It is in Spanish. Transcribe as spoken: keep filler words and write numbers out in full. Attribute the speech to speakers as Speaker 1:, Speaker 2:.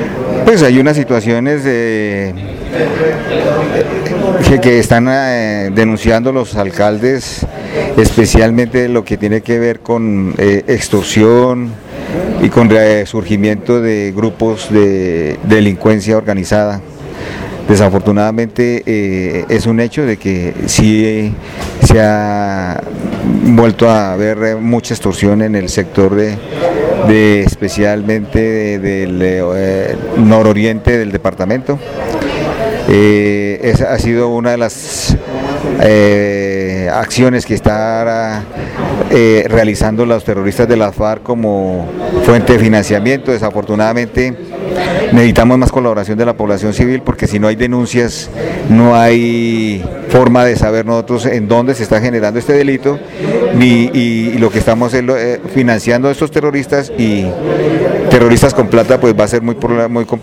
Speaker 1: Pues hay unas situaciones eh, que, que están eh, denunciando los alcaldes, especialmente lo que tiene que ver con eh, extorsión y con resurgimiento de grupos de delincuencia organizada. Desafortunadamente eh, es un hecho de que sí se ha vuelto a haber mucha extorsión en el sector de, de especialmente de, del eh, nororiente del departamento. Eh, esa ha sido una de las eh, acciones que está eh, realizando los terroristas de la FARC como fuente de financiamiento. Desafortunadamente necesitamos más colaboración de la población civil, porque si no hay denuncias no hay forma de saber nosotros en dónde se está generando este delito, ni, y, y lo que estamos es, eh, financiando a estos terroristas, y terroristas con plata pues va a ser muy, muy complicado.